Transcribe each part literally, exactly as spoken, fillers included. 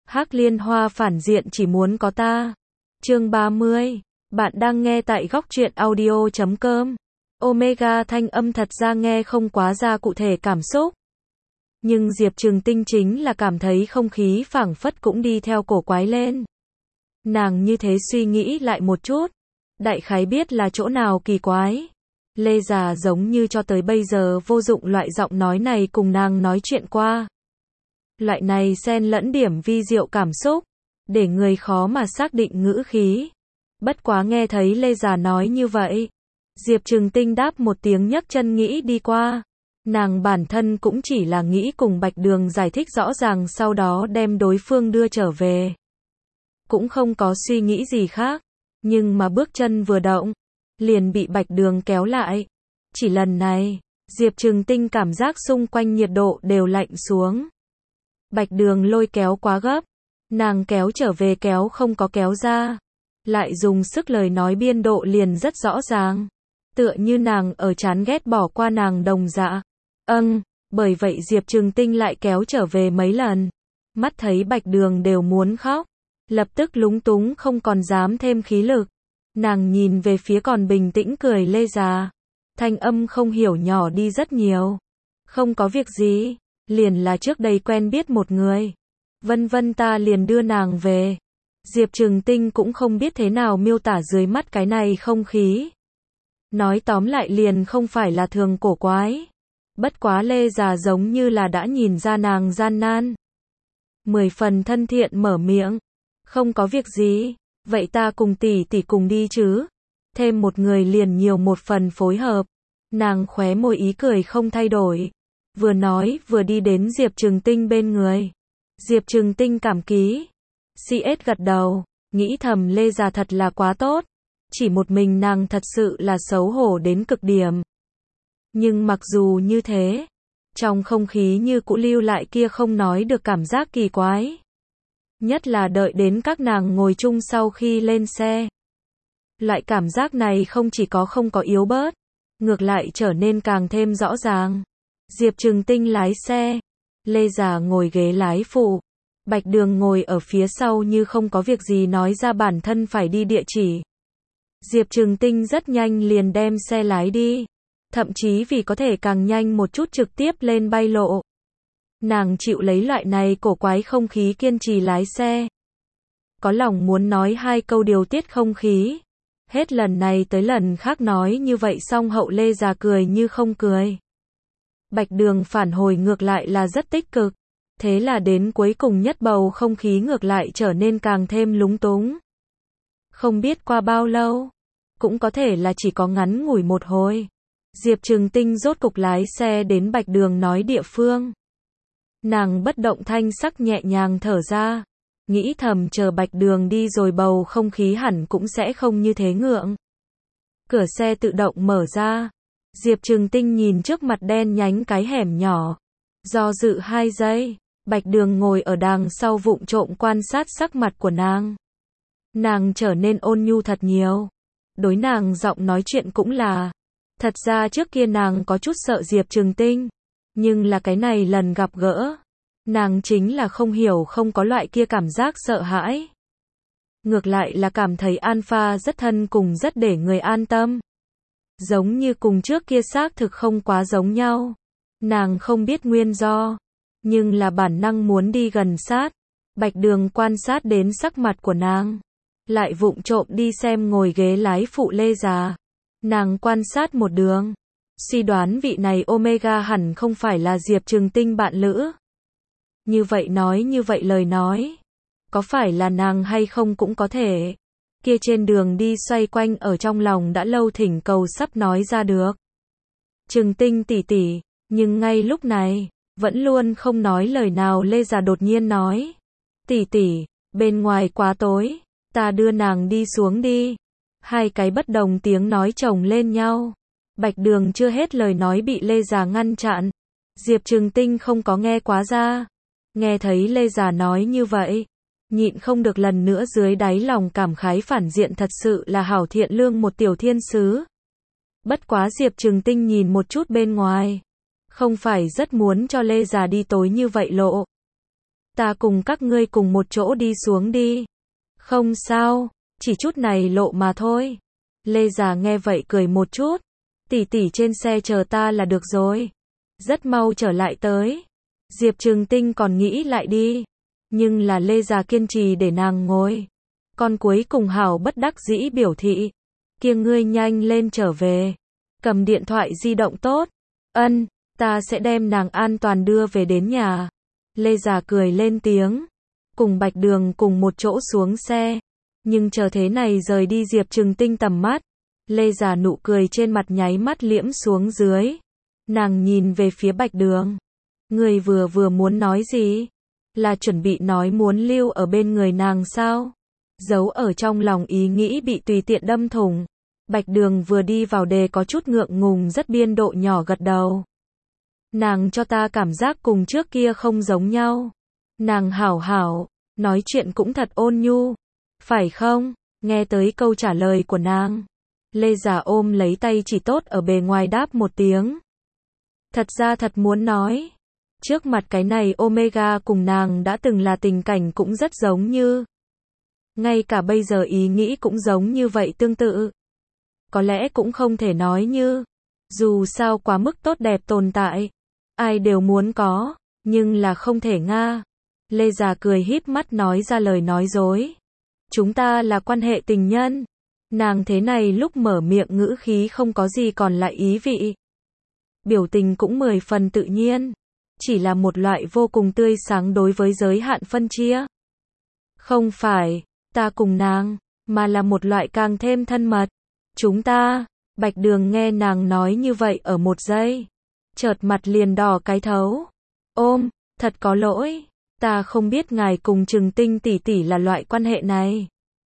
Hắc Liên Hoa phản diện chỉ muốn có ta. Chương ba mươi. Bạn đang nghe tại góc truyện audio chấm com. Omega thanh âm thật ra nghe không quá ra cụ thể cảm xúc. Nhưng Diệp Trừng Tinh chính là cảm thấy không khí phảng phất cũng đi theo cổ quái lên. Nàng như thế suy nghĩ lại một chút. Đại khái biết là chỗ nào kỳ quái. Lê già giống như cho tới bây giờ vô dụng loại giọng nói này cùng nàng nói chuyện qua. Loại này xen lẫn điểm vi diệu cảm xúc, để người khó mà xác định ngữ khí. Bất quá nghe thấy Lê già nói như vậy, Diệp Trừng Tinh đáp một tiếng nhấc chân nghĩ đi qua. Nàng bản thân cũng chỉ là nghĩ cùng Bạch Đường giải thích rõ ràng sau đó đem đối phương đưa trở về. Cũng không có suy nghĩ gì khác, nhưng mà bước chân vừa động, liền bị Bạch Đường kéo lại. Chỉ lần này, Diệp Trừng Tinh cảm giác xung quanh nhiệt độ đều lạnh xuống. Bạch Đường lôi kéo quá gấp, nàng kéo trở về kéo không có kéo ra, lại dùng sức lời nói biên độ liền rất rõ ràng, tựa như nàng ở chán ghét bỏ qua nàng đồng dạ. Âng, bởi vậy Diệp Trừng Tinh lại kéo trở về mấy lần, mắt thấy Bạch Đường đều muốn khóc, lập tức lúng túng không còn dám thêm khí lực. Nàng nhìn về phía còn bình tĩnh cười Lê già, thanh âm không hiểu nhỏ đi rất nhiều. Không có việc gì, liền là trước đây quen biết một người. Vân vân ta liền đưa nàng về. Diệp Trừng Tinh cũng không biết thế nào miêu tả dưới mắt cái này không khí. Nói tóm lại liền không phải là thường cổ quái. Bất quá Lê già giống như là đã nhìn ra nàng gian nan. Mười phần thân thiện mở miệng. Không có việc gì, vậy ta cùng tỷ tỷ cùng đi chứ. Thêm một người liền nhiều một phần phối hợp. Nàng khóe môi ý cười không thay đổi. Vừa nói vừa đi đến Diệp Trừng Tinh bên người. Diệp Trừng Tinh cảm ký. xê ét gật đầu, nghĩ thầm Lê già thật là quá tốt. Chỉ một mình nàng thật sự là xấu hổ đến cực điểm. Nhưng mặc dù như thế, trong không khí như cũ lưu lại kia không nói được cảm giác kỳ quái. Nhất là đợi đến các nàng ngồi chung sau khi lên xe. Loại cảm giác này không chỉ có không có yếu bớt, ngược lại trở nên càng thêm rõ ràng. Diệp Trừng Tinh lái xe, Lê già ngồi ghế lái phụ, Bạch Đường ngồi ở phía sau như không có việc gì nói ra bản thân phải đi địa chỉ. Diệp Trừng Tinh rất nhanh liền đem xe lái đi, thậm chí vì có thể càng nhanh một chút trực tiếp lên bay lộ. Nàng chịu lấy loại này cổ quái không khí kiên trì lái xe. Có lòng muốn nói hai câu điều tiết không khí. Hết lần này tới lần khác nói như vậy xong hậu Lê già cười như không cười. Bạch Đường phản hồi ngược lại là rất tích cực. Thế là đến cuối cùng nhất bầu không khí ngược lại trở nên càng thêm lúng túng. Không biết qua bao lâu, cũng có thể là chỉ có ngắn ngủi một hồi. Diệp Trừng Tinh rốt cục lái xe đến Bạch Đường nói địa phương. Nàng bất động thanh sắc nhẹ nhàng thở ra, nghĩ thầm chờ Bạch Đường đi rồi bầu không khí hẳn cũng sẽ không như thế ngượng. Cửa xe tự động mở ra, Diệp Trừng Tinh nhìn trước mặt đen nhánh cái hẻm nhỏ, do dự hai giây, Bạch Đường ngồi ở đằng sau vụng trộm quan sát sắc mặt của nàng. Nàng trở nên ôn nhu thật nhiều, đối nàng giọng nói chuyện cũng là. Thật ra trước kia nàng có chút sợ Diệp Trừng Tinh, nhưng là cái này lần gặp gỡ, nàng chính là không hiểu không có loại kia cảm giác sợ hãi. Ngược lại là cảm thấy Alpha rất thân cùng rất để người an tâm. Giống như cùng trước kia xác thực không quá giống nhau. Nàng không biết nguyên do, nhưng là bản năng muốn đi gần sát. Bạch Đường quan sát đến sắc mặt của nàng, lại vụng trộm đi xem ngồi ghế lái phụ Lê già. Nàng quan sát một đường, suy đoán vị này Omega hẳn không phải là Diệp Trừng Tinh bạn lữ. Như vậy nói như vậy lời nói, có phải là nàng hay không cũng có thể. Kia trên đường đi xoay quanh ở trong lòng đã lâu thỉnh cầu sắp nói ra được. Trừng Tinh tỷ tỷ, nhưng ngay lúc này, vẫn luôn không nói lời nào Lê già đột nhiên nói. Tỷ tỷ, bên ngoài quá tối, ta đưa nàng đi xuống đi. Hai cái bất đồng tiếng nói chồng lên nhau. Bạch Đường chưa hết lời nói bị Lê già ngăn chặn. Diệp Trừng Tinh không có nghe quá ra. Nghe thấy Lê già nói như vậy, nhịn không được lần nữa dưới đáy lòng cảm khái phản diện thật sự là hảo thiện lương một tiểu thiên sứ. Bất quá Diệp Trừng Tinh nhìn một chút bên ngoài, không phải rất muốn cho Lê già đi tối như vậy lộ. ta cùng các ngươi cùng một chỗ đi xuống đi. Không sao, chỉ chút này lộ mà thôi. Lê Già nghe vậy cười một chút. Tỷ tỷ trên xe chờ ta là được rồi. Rất mau trở lại tới. Diệp Trừng Tinh còn nghĩ lại đi. Nhưng là Lê Già kiên trì để nàng ngồi. Con cuối cùng hảo bất đắc dĩ biểu thị. Kia ngươi nhanh lên trở về. Cầm điện thoại di động tốt. Ân, ta sẽ đem nàng an toàn đưa về đến nhà. Lê Già cười lên tiếng. Cùng Bạch Đường cùng một chỗ xuống xe. Nhưng chờ thế này rời đi Diệp Trừng Tinh tầm mắt. Lê Già nụ cười trên mặt nháy mắt liễm xuống dưới. Nàng nhìn về phía Bạch Đường. Người vừa vừa muốn nói gì? Là chuẩn bị nói muốn lưu ở bên người nàng sao? Giấu ở trong lòng ý nghĩ bị tùy tiện đâm thủng. Bạch Đường vừa đi vào đề có chút ngượng ngùng rất biên độ nhỏ gật đầu. Nàng cho ta cảm giác cùng trước kia không giống nhau. Nàng hảo hảo, nói chuyện cũng thật ôn nhu. Phải không? Nghe tới câu trả lời của nàng. Lê Già ôm lấy tay chỉ tốt ở bề ngoài đáp một tiếng. Thật ra thật muốn nói. Trước mặt cái này Omega cùng nàng đã từng là tình cảnh cũng rất giống như. Ngay cả bây giờ ý nghĩ cũng giống như vậy tương tự. Có lẽ cũng không thể nói như. Dù sao quá mức tốt đẹp tồn tại. Ai đều muốn có. Nhưng là không thể nga. Lê Già cười híp mắt nói ra lời nói dối. Chúng ta là quan hệ tình nhân. Nàng thế này lúc mở miệng ngữ khí không có gì còn lại ý vị. Biểu tình cũng mười phần tự nhiên. Chỉ là một loại vô cùng tươi sáng đối với giới hạn phân chia. Không phải, ta cùng nàng, mà là một loại càng thêm thân mật. Chúng ta, Bạch Đường nghe nàng nói như vậy ở một giây. Chợt mặt liền đỏ cái thấu. Ôm, thật có lỗi. Ta không biết ngài cùng Trừng Tinh tỷ tỷ là loại quan hệ này.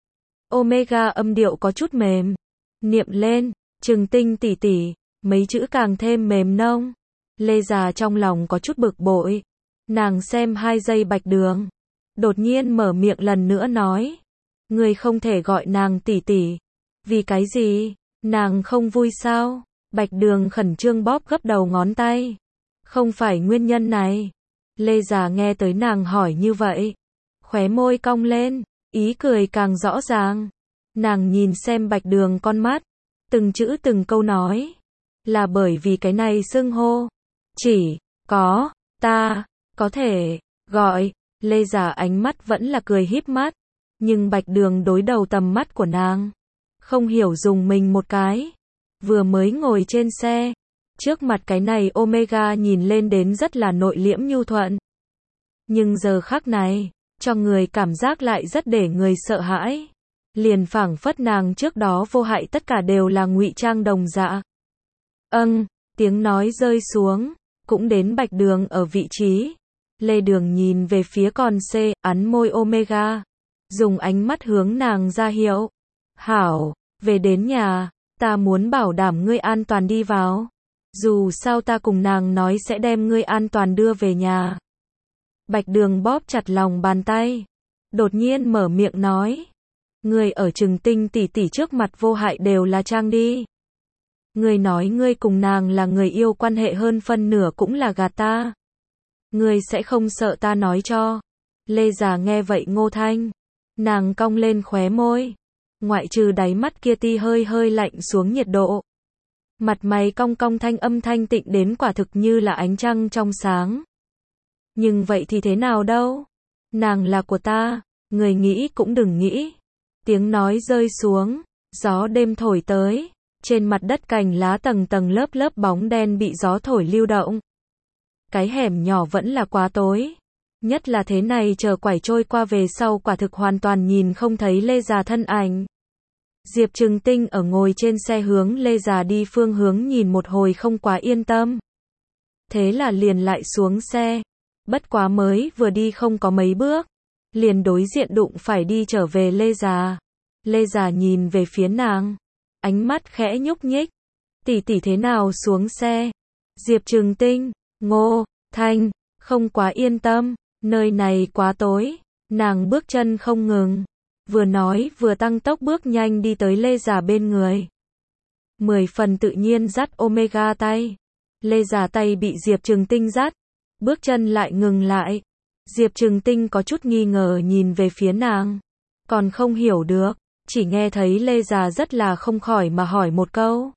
Omega âm điệu có chút mềm. Niệm lên, Trừng Tinh tỷ tỷ, mấy chữ càng thêm mềm nông. Lê Già trong lòng có chút bực bội. Nàng xem hai giây Bạch Đường. Đột nhiên mở miệng lần nữa nói. Người không thể gọi nàng tỷ tỷ. Vì cái gì? Nàng không vui sao? Bạch Đường khẩn trương bóp gấp đầu ngón tay. Không phải nguyên nhân này. Lê Già nghe tới nàng hỏi như vậy. Khóe môi cong lên. Ý cười càng rõ ràng. Nàng nhìn xem Bạch Đường con mắt. Từng chữ từng câu nói. Là bởi vì cái này xưng hô. Chỉ có ta có thể gọi. Lê Già ánh mắt vẫn là cười híp mắt. Nhưng Bạch Đường đối đầu tầm mắt của nàng. Không hiểu dùng mình một cái. Vừa mới ngồi trên xe. Trước mặt cái này Omega nhìn lên đến rất là nội liễm nhu thuận. Nhưng giờ khắc này, cho người cảm giác lại rất để người sợ hãi. Liền phảng phất nàng trước đó vô hại tất cả đều là ngụy trang đồng dạ. Âng, tiếng nói rơi xuống, cũng đến Bạch Đường ở vị trí. Lê Đường nhìn về phía con C, ắn môi Omega. Dùng ánh mắt hướng nàng ra hiệu. Hảo, về đến nhà, ta muốn bảo đảm ngươi an toàn đi vào. Dù sao ta cùng nàng nói sẽ đem ngươi an toàn đưa về nhà. Bạch Đường bóp chặt lòng bàn tay. Đột nhiên mở miệng nói. Ngươi ở Trừng Tinh tỷ tỷ trước mặt vô hại đều là trang đi. Ngươi nói ngươi cùng nàng là người yêu quan hệ hơn phân nửa cũng là gạt ta. Ngươi sẽ không sợ ta nói cho. Lê Già nghe vậy ngô thanh. Nàng cong lên khóe môi. Ngoại trừ đáy mắt kia ti hơi hơi lạnh xuống nhiệt độ. Mặt mày cong cong thanh âm thanh tịnh đến quả thực như là ánh trăng trong sáng. Nhưng vậy thì thế nào đâu? Nàng là của ta, người nghĩ cũng đừng nghĩ. Tiếng nói rơi xuống, gió đêm thổi tới. Trên mặt đất cành lá tầng tầng lớp lớp bóng đen bị gió thổi lưu động. Cái hẻm nhỏ vẫn là quá tối. Nhất là thế này chờ quải trôi qua về sau quả thực hoàn toàn nhìn không thấy Lê Già thân ảnh. Diệp Trừng Tinh ở ngồi trên xe hướng Lê Già đi phương hướng nhìn một hồi không quá yên tâm. Thế là liền lại xuống xe. Bất quá mới vừa đi không có mấy bước. Liền đối diện đụng phải đi trở về Lê Già. Lê Già nhìn về phía nàng. Ánh mắt khẽ nhúc nhích. Tỷ tỷ thế nào xuống xe? Diệp Trừng Tinh, Ngô Thanh, không quá yên tâm. Nơi này quá tối. Nàng bước chân không ngừng. Vừa nói vừa tăng tốc bước nhanh đi tới Lê Già bên người. Mười phần tự nhiên dắt Omega tay. Lê Già tay bị Diệp Trừng Tinh dắt. Bước chân lại ngừng lại. Diệp Trừng Tinh có chút nghi ngờ nhìn về phía nàng. Còn không hiểu được, chỉ nghe thấy Lê Già rất là không khỏi mà hỏi một câu.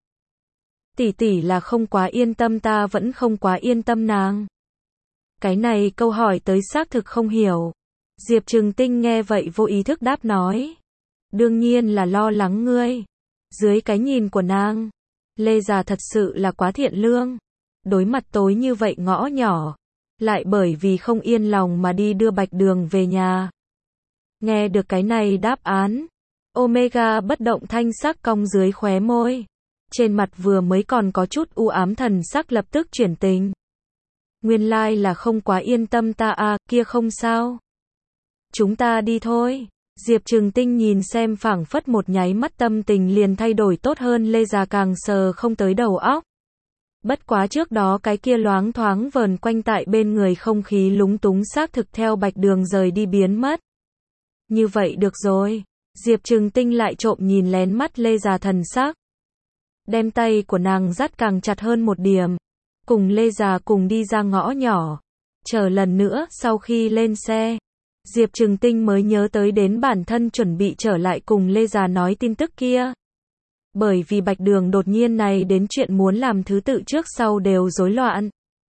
Tỷ tỷ là không quá yên tâm ta vẫn không quá yên tâm nàng. Cái này câu hỏi tới xác thực không hiểu. Diệp Trừng Tinh nghe vậy vô ý thức đáp nói. Đương nhiên là lo lắng ngươi. Dưới cái nhìn của nàng, Lê Già thật sự là quá thiện lương. Đối mặt tối như vậy ngõ nhỏ, lại bởi vì không yên lòng mà đi đưa Bạch Đường về nhà. Nghe được cái này đáp án, Omega bất động thanh sắc cong dưới khóe môi. Trên mặt vừa mới còn có chút u ám thần sắc lập tức chuyển tình. Nguyên lai là không quá yên tâm ta à, kia không sao. Chúng ta đi thôi. Diệp Trừng Tinh nhìn xem phảng phất một nháy mắt tâm tình liền thay đổi tốt hơn Lê Già càng sờ không tới đầu óc. Bất quá trước đó cái kia loáng thoáng vờn quanh tại bên người không khí lúng túng xác thực theo Bạch Đường rời đi biến mất. Như vậy được rồi. Diệp Trừng Tinh lại trộm nhìn lén mắt Lê Già thần sắc. Đem tay của nàng dắt càng chặt hơn một điểm. Cùng Lê Già cùng đi ra ngõ nhỏ. Chờ lần nữa sau khi lên xe, Diệp Trừng Tinh mới nhớ tới đến bản thân chuẩn bị trở lại cùng Lê Già nói tin tức kia. Bởi vì Bạch Đường đột nhiên này đến chuyện muốn làm thứ tự trước sau đều rối loạn.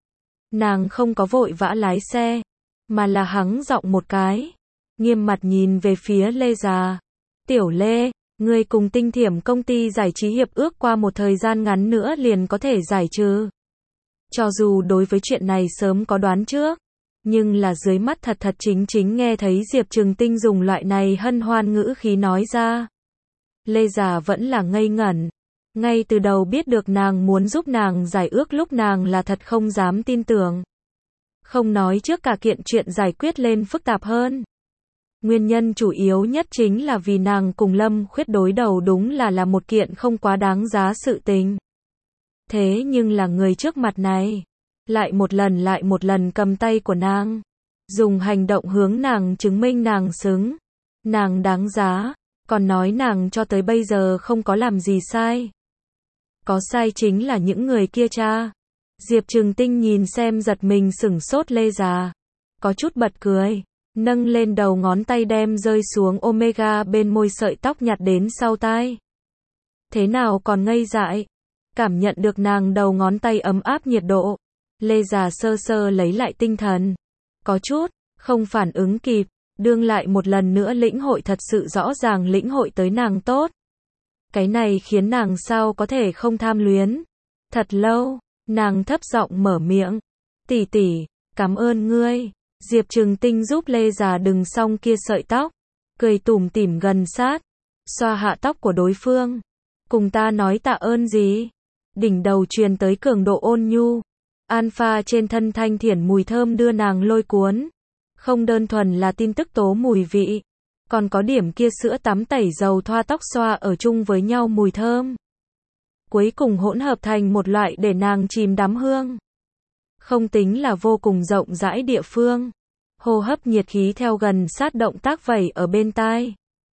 Nàng không có vội vã lái xe, mà là hắng giọng một cái. Nghiêm mặt nhìn về phía Lê Già. Tiểu Lê, ngươi cùng Tinh Thiểm công ty giải trí hiệp ước qua một thời gian ngắn nữa liền có thể giải trừ. Cho dù đối với chuyện này sớm có đoán trước, nhưng là dưới mắt thật thật chính chính nghe thấy Diệp Trừng Tinh dùng loại này hân hoan ngữ khí nói ra. Lê Già vẫn là ngây ngẩn. Ngay từ đầu biết được nàng muốn giúp nàng giải ước lúc nàng là thật không dám tin tưởng. Không nói trước cả kiện chuyện giải quyết lên phức tạp hơn. Nguyên nhân chủ yếu nhất chính là vì nàng cùng Lâm Khuyết đối đầu đúng là là một kiện không quá đáng giá sự tình. Thế nhưng là người trước mặt này, lại một lần lại một lần cầm tay của nàng, dùng hành động hướng nàng chứng minh nàng xứng, nàng đáng giá, còn nói nàng cho tới bây giờ không có làm gì sai. Có sai chính là những người kia cha. Diệp Trừng Tinh nhìn xem giật mình sửng sốt Lê Già, có chút bật cười, nâng lên đầu ngón tay đem rơi xuống Omega bên môi sợi tóc nhặt đến sau tai. Thế nào còn ngây dại? Cảm nhận được nàng đầu ngón tay ấm áp nhiệt độ, Lê Già sơ sơ lấy lại tinh thần. Có chút, không phản ứng kịp, đương lại một lần nữa lĩnh hội thật sự rõ ràng lĩnh hội tới nàng tốt. Cái này khiến nàng sao có thể không tham luyến. Thật lâu, nàng thấp giọng mở miệng. Tỷ tỷ, cảm ơn ngươi. Diệp Trừng Tinh giúp Lê Già đừng xong kia sợi tóc, cười tủm tỉm gần sát, xoa hạ tóc của đối phương. Cùng ta nói tạ ơn gì? Đỉnh đầu truyền tới cường độ ôn nhu. Alpha trên thân thanh thiển mùi thơm đưa nàng lôi cuốn. Không đơn thuần là tin tức tố mùi vị, còn có điểm kia sữa tắm tẩy dầu thoa tóc xoa ở chung với nhau mùi thơm. Cuối cùng hỗn hợp thành một loại để nàng chìm đắm hương. Không tính là vô cùng rộng rãi địa phương. Hô hấp nhiệt khí theo gần sát động tác vẩy ở bên tai.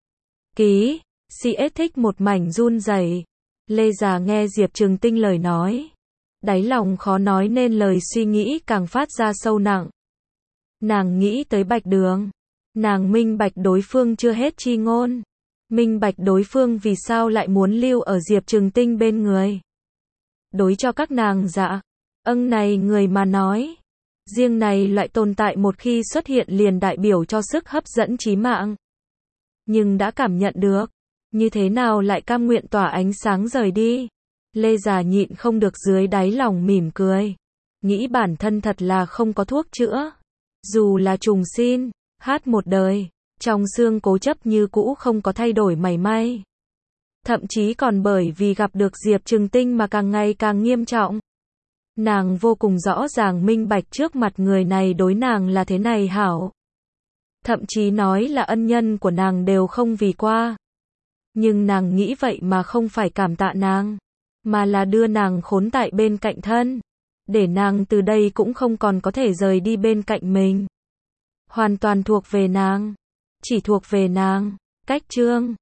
Ký, xê ét thích một mảnh run rẩy. Lê Già nghe Diệp Trừng Tinh lời nói, đáy lòng khó nói nên lời suy nghĩ càng phát ra sâu nặng. Nàng nghĩ tới Bạch Đường. Nàng minh bạch đối phương chưa hết chi ngôn. Minh bạch đối phương vì sao lại muốn lưu ở Diệp Trừng Tinh bên người. Đối cho các nàng dạ, âng này người mà nói. Riêng này loại tồn tại một khi xuất hiện liền đại biểu cho sức hấp dẫn chí mạng. Nhưng đã cảm nhận được, như thế nào lại cam nguyện tỏa ánh sáng rời đi. Lê Già nhịn không được dưới đáy lòng mỉm cười. Nghĩ bản thân thật là không có thuốc chữa. Dù là trùng xin, hát một đời, trong xương cố chấp như cũ không có thay đổi mảy may. Thậm chí còn bởi vì gặp được Diệp Trừng Tinh mà càng ngày càng nghiêm trọng. Nàng vô cùng rõ ràng minh bạch trước mặt người này đối nàng là thế này hảo. Thậm chí nói là ân nhân của nàng đều không vì qua. Nhưng nàng nghĩ vậy mà không phải cảm tạ nàng, mà là đưa nàng khốn tại bên cạnh thân. Để nàng từ đây cũng không còn có thể rời đi bên cạnh mình. Hoàn toàn thuộc về nàng. Chỉ thuộc về nàng. Cách chương